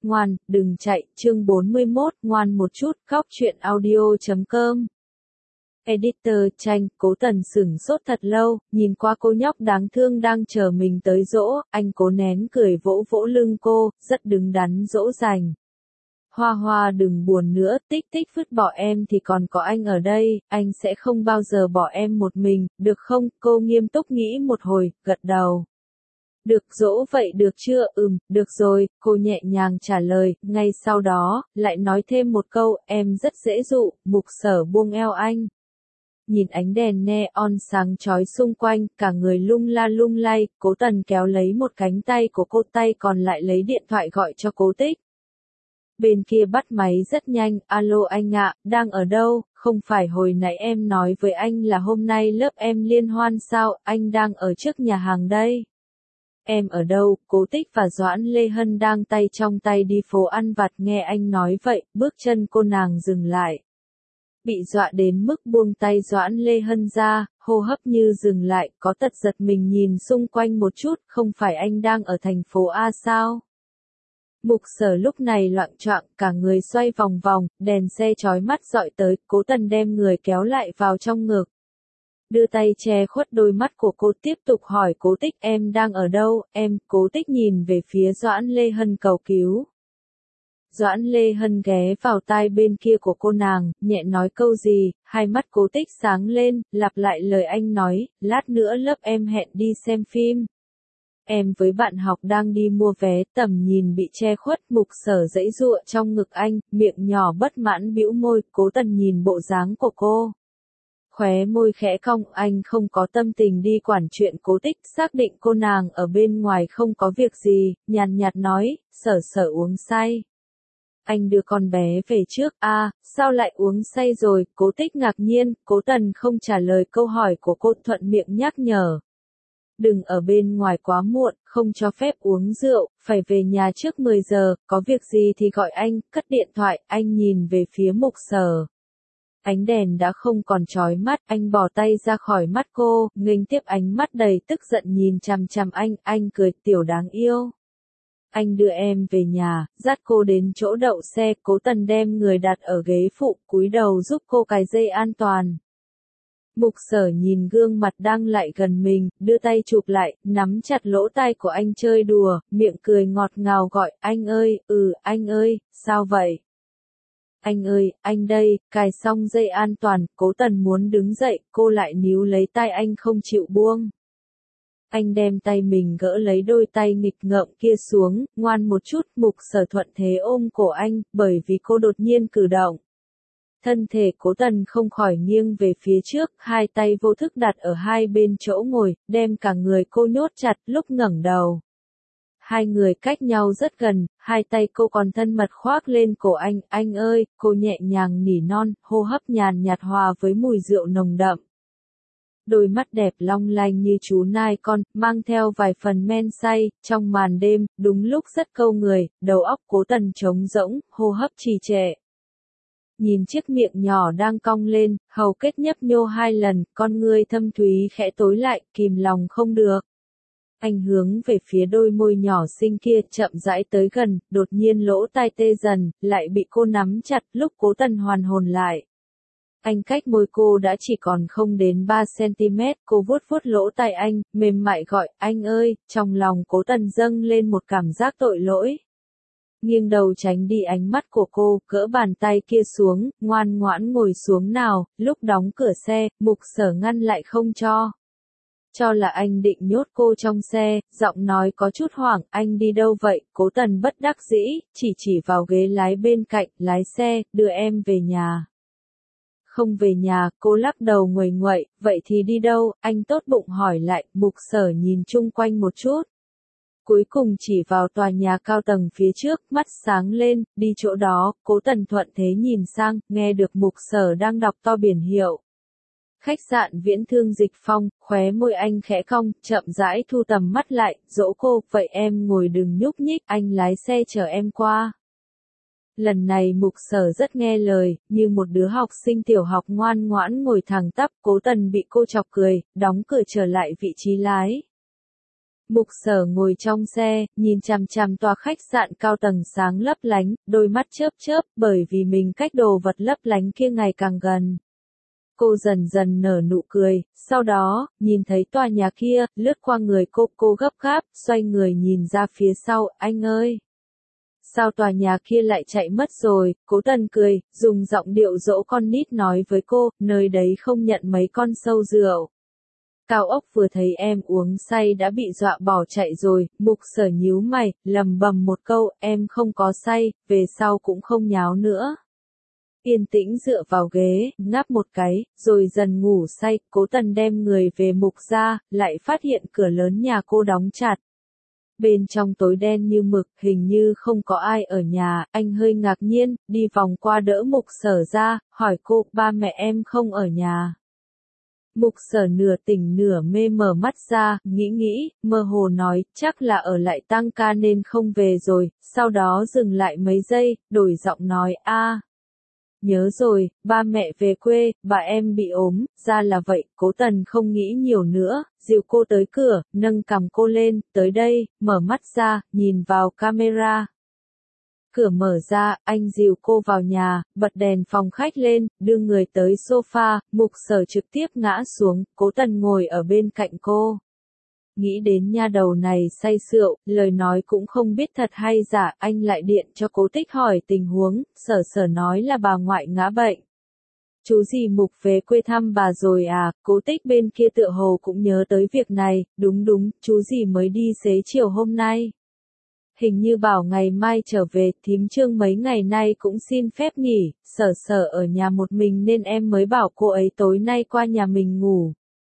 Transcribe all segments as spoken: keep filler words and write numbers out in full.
ngoan, đừng chạy, chương bốn mươi mốt, ngoan một chút, góc truyện audio chấm com. Editor, tranh, Cố Tần sửng sốt thật lâu, nhìn qua cô nhóc đáng thương đang chờ mình tới dỗ, anh cố nén cười vỗ vỗ lưng cô, rất đứng đắn dỗ dành. Hoa Hoa đừng buồn nữa, tích tích vứt bỏ em thì còn có anh ở đây, anh sẽ không bao giờ bỏ em một mình, được không? Cô nghiêm túc nghĩ một hồi, gật đầu. Được dỗ vậy được chưa? Ừm, được rồi, cô nhẹ nhàng trả lời, ngay sau đó, lại nói thêm một câu, em rất dễ dụ, Mục Sở buông eo anh. Nhìn ánh đèn neon sáng chói xung quanh, cả người lung la lung lay, Cố Tần kéo lấy một cánh tay của cô, tay còn lại lấy điện thoại gọi cho Cố Tích. Bên kia bắt máy rất nhanh, alo anh ạ, đang ở đâu? Không phải hồi nãy em nói với anh là hôm nay lớp em liên hoan sao, anh đang ở trước nhà hàng đây. Em ở đâu? Cố Tích và Doãn Lê Hân đang tay trong tay đi phố ăn vặt, nghe anh nói vậy, bước chân cô nàng dừng lại. Bị dọa đến mức buông tay Doãn Lê Hân ra, hô hấp như dừng lại, có tật giật mình nhìn xung quanh một chút, không phải anh đang ở thành phố A sao? Mục Sở lúc này loạng choạng, cả người xoay vòng vòng, đèn xe chói mắt dọi tới, Cố Tần đem người kéo lại vào trong ngực. Đưa tay che khuất đôi mắt của cô, tiếp tục hỏi Cố Tích, em đang ở đâu? Em, Cố Tích nhìn về phía Doãn Lê Hân cầu cứu. Doãn Lê Hân ghé vào tai bên kia của cô nàng, nhẹ nói câu gì, hai mắt Cố Tích sáng lên, lặp lại lời anh nói, lát nữa lớp em hẹn đi xem phim. Em với bạn học đang đi mua vé, tầm nhìn bị che khuất, Mục Sở giãy giụa trong ngực anh, miệng nhỏ bất mãn bĩu môi, Cố Tần nhìn bộ dáng của cô. Khóe môi khẽ cong, anh không có tâm tình đi quản chuyện Cố Tích, xác định cô nàng ở bên ngoài không có việc gì, nhàn nhạt nói, Sở Sở uống say. Anh đưa con bé về trước, a à, sao lại uống say rồi? Cố Tích ngạc nhiên, Cố Tần không trả lời câu hỏi của cô, thuận miệng nhắc nhở. Đừng ở bên ngoài quá muộn, không cho phép uống rượu, phải về nhà trước mười giờ, có việc gì thì gọi anh, cất điện thoại, anh nhìn về phía Mục Sở. Ánh đèn đã không còn chói mắt, anh bỏ tay ra khỏi mắt cô, nghênh tiếp ánh mắt đầy tức giận nhìn chằm chằm anh, anh cười, tiểu đáng yêu. Anh đưa em về nhà, dắt cô đến chỗ đậu xe, Cố Tần đem người đặt ở ghế phụ, cúi đầu giúp cô cài dây an toàn. Mục Sở nhìn gương mặt đang lại gần mình, đưa tay chụp lại, nắm chặt lỗ tai của anh chơi đùa, miệng cười ngọt ngào gọi, anh ơi, ừ, anh ơi, sao vậy? Anh ơi, anh đây, cài xong dây an toàn, Cố Tần muốn đứng dậy, cô lại níu lấy tay anh không chịu buông. Anh đem tay mình gỡ lấy đôi tay nghịch ngợm kia xuống, ngoan một chút, Mục Sở thuận thế ôm cổ anh, bởi vì cô đột nhiên cử động. Thân thể Cố Tần không khỏi nghiêng về phía trước, hai tay vô thức đặt ở hai bên chỗ ngồi, đem cả người cô nhốt chặt, lúc ngẩng đầu. Hai người cách nhau rất gần, hai tay cô còn thân mật khoác lên cổ anh, anh ơi, cô nhẹ nhàng nỉ non, hô hấp nhàn nhạt hòa với mùi rượu nồng đậm. Đôi mắt đẹp long lanh như chú nai con, mang theo vài phần men say, trong màn đêm, đúng lúc rất câu người, đầu óc Cố Tần trống rỗng, hô hấp trì trệ. Nhìn chiếc miệng nhỏ đang cong lên, hầu kết nhấp nhô hai lần, con ngươi thâm thúy khẽ tối lại, kìm lòng không được. Anh hướng về phía đôi môi nhỏ xinh kia, chậm rãi tới gần, đột nhiên lỗ tai tê dần, lại bị cô nắm chặt, lúc Cố Tần hoàn hồn lại. Anh cách môi cô đã chỉ còn không đến ba xăng-ti-mét, cô vuốt vuốt lỗ tai anh, mềm mại gọi, anh ơi, trong lòng Cố Tần dâng lên một cảm giác tội lỗi. Nghiêng đầu tránh đi ánh mắt của cô, cỡ bàn tay kia xuống, ngoan ngoãn ngồi xuống nào, lúc đóng cửa xe, Mục Sở ngăn lại không cho. Cho là anh định nhốt cô trong xe, giọng nói có chút hoảng, anh đi đâu vậy? Cố Tần bất đắc dĩ, chỉ chỉ vào ghế lái bên cạnh, lái xe, đưa em về nhà. Không về nhà, cô lắc đầu nguầy nguậy, vậy thì đi đâu? Anh tốt bụng hỏi lại, Mục Sở nhìn chung quanh một chút. Cuối cùng chỉ vào tòa nhà cao tầng phía trước, mắt sáng lên, đi chỗ đó, Cố Tần thuận thế nhìn sang, nghe được Mục Sở đang đọc to biển hiệu. Khách sạn Viễn Thương Dịch Phong, khóe môi anh khẽ cong, chậm rãi thu tầm mắt lại, dỗ cô, vậy em ngồi đừng nhúc nhích, anh lái xe chở em qua. Lần này Mục Sở rất nghe lời, như một đứa học sinh tiểu học ngoan ngoãn ngồi thẳng tắp, Cố Tần bị cô chọc cười, đóng cửa trở lại vị trí lái. Mục Sở ngồi trong xe, nhìn chằm chằm tòa khách sạn cao tầng sáng lấp lánh, đôi mắt chớp chớp, bởi vì mình cách đồ vật lấp lánh kia ngày càng gần. Cô dần dần nở nụ cười, sau đó, nhìn thấy tòa nhà kia, lướt qua người cô, cô gấp gáp, xoay người nhìn ra phía sau, anh ơi! Sao tòa nhà kia lại chạy mất rồi? Cố Tần cười, dùng giọng điệu dỗ con nít nói với cô, nơi đấy không nhận mấy con sâu rượu. Cao ốc vừa thấy em uống say đã bị dọa bỏ chạy rồi, Mục Sở nhíu mày, lầm bầm một câu, em không có say, về sau cũng không nháo nữa. Yên tĩnh dựa vào ghế, ngáp một cái, rồi dần ngủ say, Cố Tần đem người về Mục ra, lại phát hiện cửa lớn nhà cô đóng chặt. Bên trong tối đen như mực, hình như không có ai ở nhà, anh hơi ngạc nhiên, đi vòng qua đỡ Mục Sở ra, hỏi cô, ba mẹ em không ở nhà. Mục Sở nửa tỉnh nửa mê mở mắt ra, nghĩ nghĩ, mơ hồ nói, chắc là ở lại tăng ca nên không về rồi, sau đó dừng lại mấy giây, đổi giọng nói, a, nhớ rồi, ba mẹ về quê, bà em bị ốm, ra là vậy, Cố Tần không nghĩ nhiều nữa, dìu cô tới cửa, nâng cằm cô lên, tới đây, mở mắt ra, nhìn vào camera. Cửa mở ra, anh dìu cô vào nhà, bật đèn phòng khách lên, đưa người tới sofa, Mục Sở trực tiếp ngã xuống, Cố Tần ngồi ở bên cạnh cô. Nghĩ đến nha đầu này say rượu, lời nói cũng không biết thật hay giả, anh lại điện cho Cố Tích hỏi tình huống, Sở Sở nói là bà ngoại ngã bệnh. Chú dì Mục về quê thăm bà rồi à, Cố Tích bên kia tựa hồ cũng nhớ tới việc này, đúng đúng, chú dì mới đi xế chiều hôm nay. Hình như bảo ngày mai trở về, thím Trương mấy ngày nay cũng xin phép nghỉ, Sở Sở ở nhà một mình nên em mới bảo cô ấy tối nay qua nhà mình ngủ.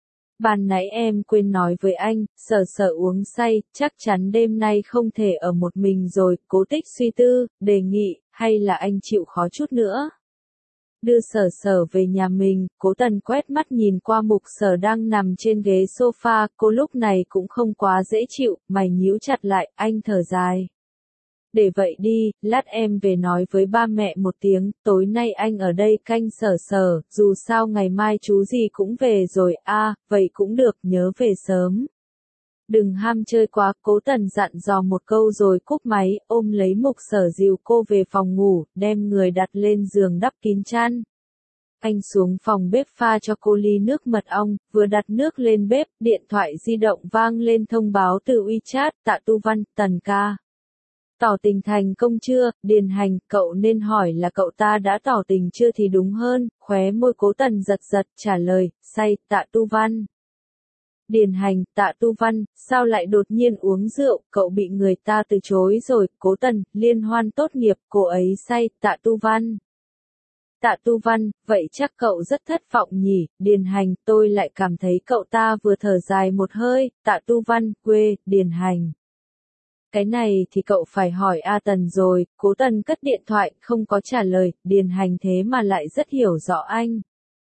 Ban nãy em quên nói với anh, Sở Sở uống say, chắc chắn đêm nay không thể ở một mình rồi, Cố Tích suy tư, đề nghị, hay là anh chịu khó chút nữa. Đưa Sở Sở về nhà mình, Cố Tần quét mắt nhìn qua Mục Sở đang nằm trên ghế sofa, cô lúc này cũng không quá dễ chịu, mày nhíu chặt lại, anh thở dài. Để vậy đi, lát em về nói với ba mẹ một tiếng, tối nay anh ở đây canh Sở Sở, dù sao ngày mai chú gì cũng về rồi, a, à, vậy cũng được, nhớ về sớm. Đừng ham chơi quá, Cố Tần dặn dò một câu rồi cúp máy, ôm lấy Mục Sở dìu cô về phòng ngủ, đem người đặt lên giường đắp kín chăn. Anh xuống phòng bếp pha cho cô ly nước mật ong, vừa đặt nước lên bếp, điện thoại di động vang lên thông báo từ WeChat, Tạ Tu Văn, Tần ca. Tỏ tình thành công chưa, Điền Hành, cậu nên hỏi là cậu ta đã tỏ tình chưa thì đúng hơn, khóe môi Cố Tần giật giật, trả lời, say, Tạ Tu Văn. Điền Hành, Tạ Tu Văn, sao lại đột nhiên uống rượu, cậu bị người ta từ chối rồi, Cố Tần, liên hoan tốt nghiệp, cô ấy say, Tạ Tu Văn. Tạ Tu Văn, vậy chắc cậu rất thất vọng nhỉ, Điền Hành, tôi lại cảm thấy cậu ta vừa thở dài một hơi, Tạ Tu Văn, quê, Điền Hành. Cái này thì cậu phải hỏi A Tần rồi, Cố Tần cất điện thoại, không có trả lời, Điền Hành thế mà lại rất hiểu rõ anh.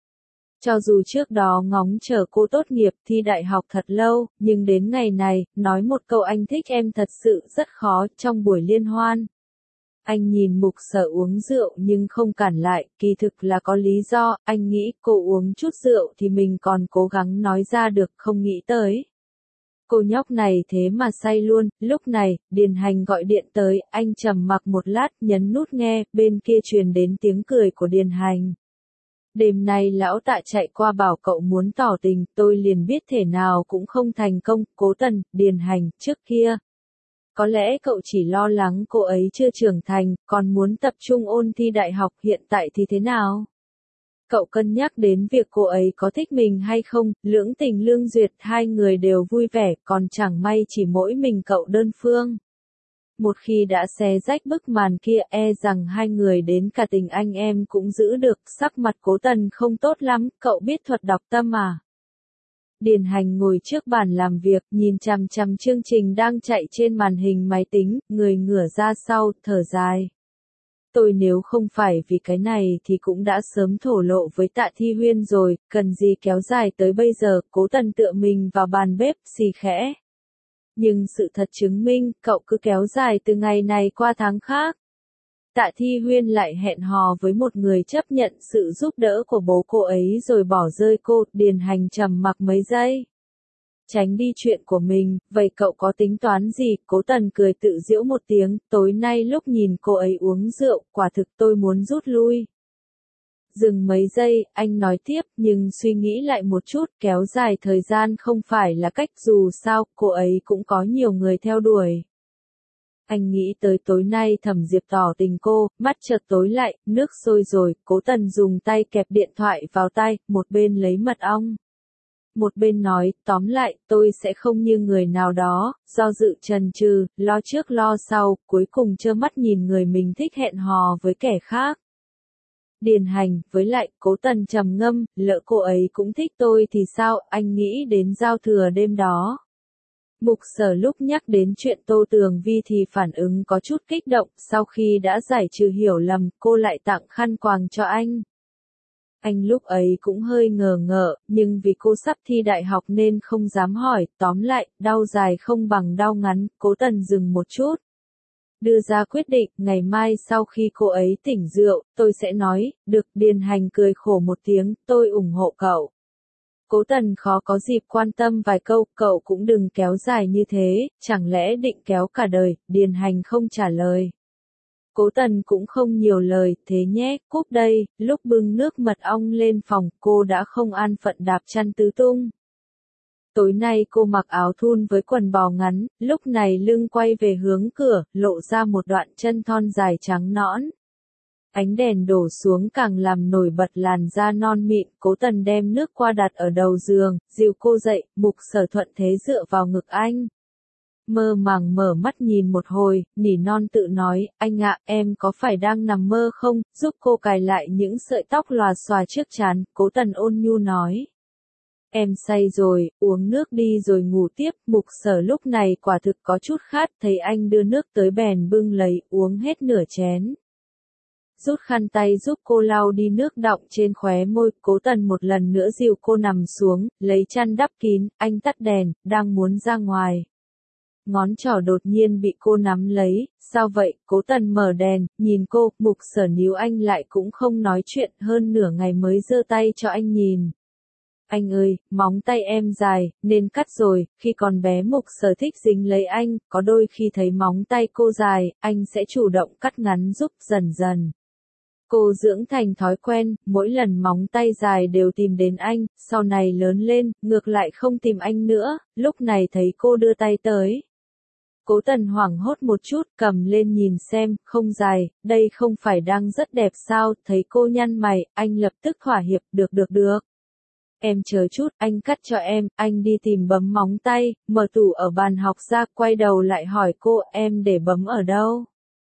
Cho dù trước đó ngóng chờ cô tốt nghiệp thi đại học thật lâu, nhưng đến ngày này, nói một câu anh thích em thật sự rất khó, trong buổi liên hoan. Anh nhìn Mục Sở uống rượu nhưng không cản lại, kỳ thực là có lý do, anh nghĩ cô uống chút rượu thì mình còn cố gắng nói ra được, không nghĩ tới. Cô nhóc này thế mà say luôn, lúc này, Điền Hành gọi điện tới, anh trầm mặc một lát, nhấn nút nghe, bên kia truyền đến tiếng cười của Điền Hành. Đêm nay lão Tạ chạy qua bảo cậu muốn tỏ tình, tôi liền biết thể nào cũng không thành công, Cố Tần, Điền Hành, trước kia. Có lẽ cậu chỉ lo lắng cô ấy chưa trưởng thành, còn muốn tập trung ôn thi đại học, hiện tại thì thế nào? Cậu cân nhắc đến việc cô ấy có thích mình hay không, lưỡng tình lương duyệt, hai người đều vui vẻ, còn chẳng may chỉ mỗi mình cậu đơn phương. Một khi đã xé rách bức màn kia, e rằng hai người đến cả tình anh em cũng giữ được, sắc mặt Cố Tần không tốt lắm, cậu biết thuật đọc tâm à? Điền Hành ngồi trước bàn làm việc, nhìn chằm chằm chương trình đang chạy trên màn hình máy tính, người ngửa ra sau, thở dài. Tôi nếu không phải vì cái này thì cũng đã sớm thổ lộ với Tạ Thi Huyên rồi, cần gì kéo dài tới bây giờ, Cố Tần tựa mình vào bàn bếp, xì khẽ. Nhưng sự thật chứng minh, cậu cứ kéo dài từ ngày này qua tháng khác. Tạ Thi Huyên lại hẹn hò với một người chấp nhận sự giúp đỡ của bố cô ấy rồi bỏ rơi cô, Điền Hành trầm mặc mấy giây. Tránh đi chuyện của mình, vậy cậu có tính toán gì? Cố Tần cười tự giễu một tiếng, tối nay lúc nhìn cô ấy uống rượu, quả thực tôi muốn rút lui. Dừng mấy giây, anh nói tiếp, nhưng suy nghĩ lại một chút, kéo dài thời gian không phải là cách, dù sao, cô ấy cũng có nhiều người theo đuổi. Anh nghĩ tới tối nay Thẩm Diệp tỏ tình cô, mắt chợt tối lại, nước sôi rồi, Cố Tần dùng tay kẹp điện thoại vào tai, một bên lấy mật ong. Một bên nói, tóm lại, tôi sẽ không như người nào đó, do dự chần chừ, lo trước lo sau, cuối cùng trơ mắt nhìn người mình thích hẹn hò với kẻ khác. Điền Hành, với lại, Cố Tần trầm ngâm, lỡ cô ấy cũng thích tôi thì sao, anh nghĩ đến giao thừa đêm đó. Mục Sở lúc nhắc đến chuyện Tô Tường Vi thì phản ứng có chút kích động, sau khi đã giải trừ hiểu lầm, cô lại tặng khăn quàng cho anh. Anh lúc ấy cũng hơi ngờ ngợ, nhưng vì cô sắp thi đại học nên không dám hỏi, tóm lại, đau dài không bằng đau ngắn, Cố Tần dừng một chút. Đưa ra quyết định, ngày mai sau khi cô ấy tỉnh rượu, tôi sẽ nói, được. Điền Hành cười khổ một tiếng, tôi ủng hộ cậu. Cố Tần khó có dịp quan tâm vài câu, cậu cũng đừng kéo dài như thế, chẳng lẽ định kéo cả đời, Điền Hành không trả lời. Cố Tần cũng không nhiều lời, thế nhé, cúp đây, lúc bưng nước mật ong lên phòng, cô đã không an phận đạp chăn tứ tung. Tối nay cô mặc áo thun với quần bò ngắn, lúc này lưng quay về hướng cửa, lộ ra một đoạn chân thon dài trắng nõn. Ánh đèn đổ xuống càng làm nổi bật làn da non mịn, Cố Tần đem nước qua đặt ở đầu giường, dìu cô dậy, Mục Sở thuận thế dựa vào ngực anh. Mơ màng mở mắt nhìn một hồi, nỉ non tự nói, anh ạ, em có phải đang nằm mơ không, giúp cô cài lại những sợi tóc lòa xòa trước trán, Cố Tần ôn nhu nói. Em say rồi, uống nước đi rồi ngủ tiếp, Mục Sở lúc này quả thực có chút khát, thấy anh đưa nước tới bèn bưng lấy, uống hết nửa chén. Rút khăn tay giúp cô lau đi nước đọng trên khóe môi, Cố Tần một lần nữa dìu cô nằm xuống, lấy chăn đắp kín, anh tắt đèn, đang muốn ra ngoài. Ngón trỏ đột nhiên bị cô nắm lấy, sao vậy, Cố Tần mở đèn, nhìn cô, Mục Sở níu anh lại cũng không nói chuyện, hơn nửa ngày mới giơ tay cho anh nhìn. Anh ơi, móng tay em dài, nên cắt rồi, khi còn bé Mục Sở thích dính lấy anh, có đôi khi thấy móng tay cô dài, anh sẽ chủ động cắt ngắn giúp, dần dần. Cô dưỡng thành thói quen, mỗi lần móng tay dài đều tìm đến anh, sau này lớn lên, ngược lại không tìm anh nữa, lúc này thấy cô đưa tay tới. Cố Tần hoảng hốt một chút, cầm lên nhìn xem, không dài, đây không phải đang rất đẹp sao, thấy cô nhăn mày, anh lập tức thỏa hiệp, được được được. Em chờ chút, anh cắt cho em, anh đi tìm bấm móng tay, mở tủ ở bàn học ra, quay đầu lại hỏi cô, em để bấm ở đâu?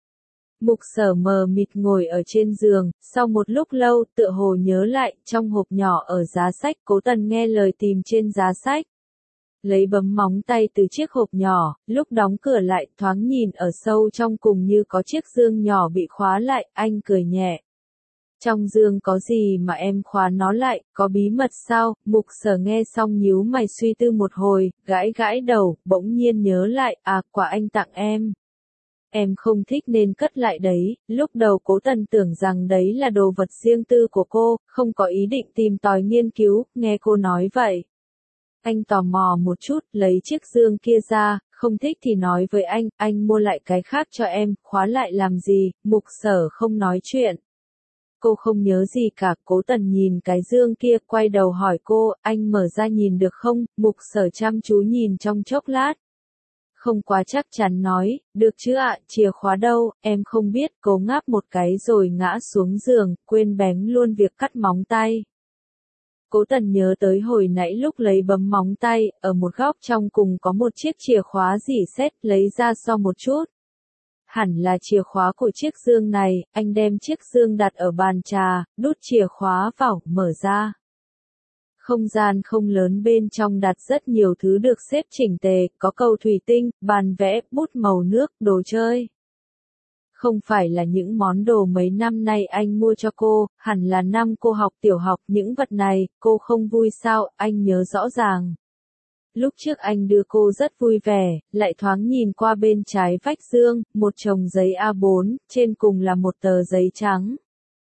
Mục Sở mờ mịt ngồi ở trên giường, sau một lúc lâu, tựa hồ nhớ lại, trong hộp nhỏ ở giá sách, Cố Tần nghe lời tìm trên giá sách. Lấy bấm móng tay từ chiếc hộp nhỏ, lúc đóng cửa lại, thoáng nhìn ở sâu trong cùng như có chiếc dương nhỏ bị khóa lại, anh cười nhẹ. Trong dương có gì mà em khóa nó lại, có bí mật sao? Mục Sở nghe xong nhíu mày suy tư một hồi, gãi gãi đầu, bỗng nhiên nhớ lại, à, quà anh tặng em. Em không thích nên cất lại đấy, lúc đầu Cố Tần tưởng rằng đấy là đồ vật riêng tư của cô, không có ý định tìm tòi nghiên cứu, nghe cô nói vậy. Anh tò mò một chút, lấy chiếc dương kia ra, không thích thì nói với anh, anh mua lại cái khác cho em, khóa lại làm gì, Mục Sở không nói chuyện. Cô không nhớ gì cả, Cố Tần nhìn cái dương kia, quay đầu hỏi cô, anh mở ra nhìn được không, Mục Sở chăm chú nhìn trong chốc lát. Không quá chắc chắn nói, được chứ ạ, chìa khóa đâu, em không biết, cô ngáp một cái rồi ngã xuống giường, quên bén luôn việc cắt móng tay. Cố Tần nhớ tới hồi nãy lúc lấy bấm móng tay, ở một góc trong cùng có một chiếc chìa khóa rỉ sét, lấy ra so một chút. Hẳn là chìa khóa của chiếc dương này, anh đem chiếc dương đặt ở bàn trà, đút chìa khóa vào, mở ra. Không gian không lớn, bên trong đặt rất nhiều thứ được xếp chỉnh tề, có cầu thủy tinh, bàn vẽ, bút màu nước, đồ chơi. Không phải là những món đồ mấy năm nay anh mua cho cô, hẳn là năm cô học tiểu học, những vật này, cô không vui sao, anh nhớ rõ ràng. Lúc trước anh đưa cô rất vui vẻ, lại thoáng nhìn qua bên trái vách dương, một chồng giấy A bốn, trên cùng là một tờ giấy trắng.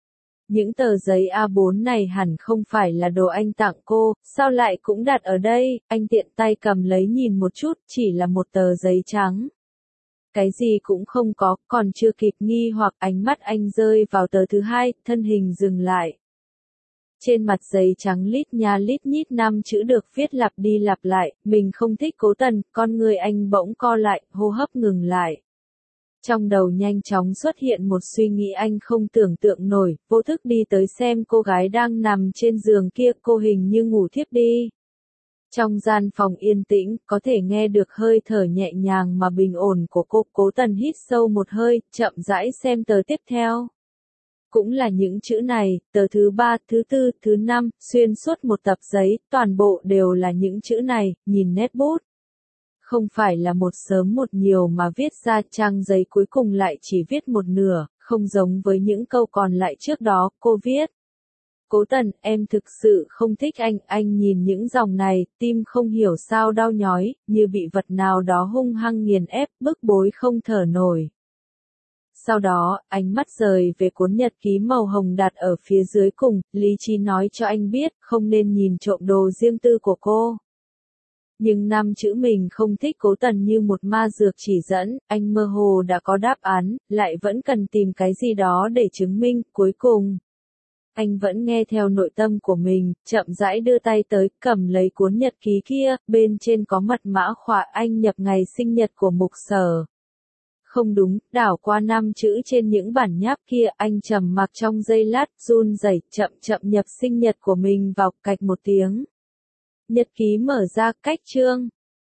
Những tờ giấy A bốn này hẳn không phải là đồ anh tặng cô, sao lại cũng đặt ở đây, anh tiện tay cầm lấy nhìn một chút, chỉ là một tờ giấy trắng. Cái gì cũng không có, còn chưa kịp nghi hoặc ánh mắt anh rơi vào tờ thứ hai, thân hình dừng lại. Trên mặt giấy trắng lít nha lít nhít năm chữ được viết lặp đi lặp lại, mình không thích Cố Tần, con người anh bỗng co lại, hô hấp ngừng lại. Trong đầu nhanh chóng xuất hiện một suy nghĩ anh không tưởng tượng nổi, vô thức đi tới xem cô gái đang nằm trên giường kia, cô hình như ngủ thiếp đi. Trong gian phòng yên tĩnh, có thể nghe được hơi thở nhẹ nhàng mà bình ổn của cô. Cố Tần hít sâu một hơi, chậm rãi xem tờ tiếp theo. Cũng là những chữ này, tờ thứ ba, thứ tư, thứ năm, xuyên suốt một tập giấy, toàn bộ đều là những chữ này, nhìn nét bút. Không phải là một sớm một nhiều mà viết ra, trang giấy cuối cùng lại chỉ viết một nửa, không giống với những câu còn lại trước đó, cô viết. Cố Tần, em thực sự không thích anh, anh nhìn những dòng này, tim không hiểu sao đau nhói, như bị vật nào đó hung hăng nghiền ép, bức bối không thở nổi. Sau đó, ánh mắt rời về cuốn nhật ký màu hồng đặt ở phía dưới cùng, lý trí nói cho anh biết, không nên nhìn trộm đồ riêng tư của cô. Nhưng năm chữ mình không thích Cố Tần như một ma dược chỉ dẫn, anh mơ hồ đã có đáp án, lại vẫn cần tìm cái gì đó để chứng minh, cuối cùng. Anh vẫn nghe theo nội tâm của mình, chậm rãi đưa tay tới, cầm lấy cuốn nhật ký kia, bên trên có mật mã khóa anh nhập ngày sinh nhật của Mục Sở. Không đúng, đảo qua năm chữ trên những bản nháp kia, anh trầm mặc trong giây lát, run rẩy, chậm chậm nhập sinh nhật của mình vào, cạch một tiếng. Nhật ký mở ra, cách chương.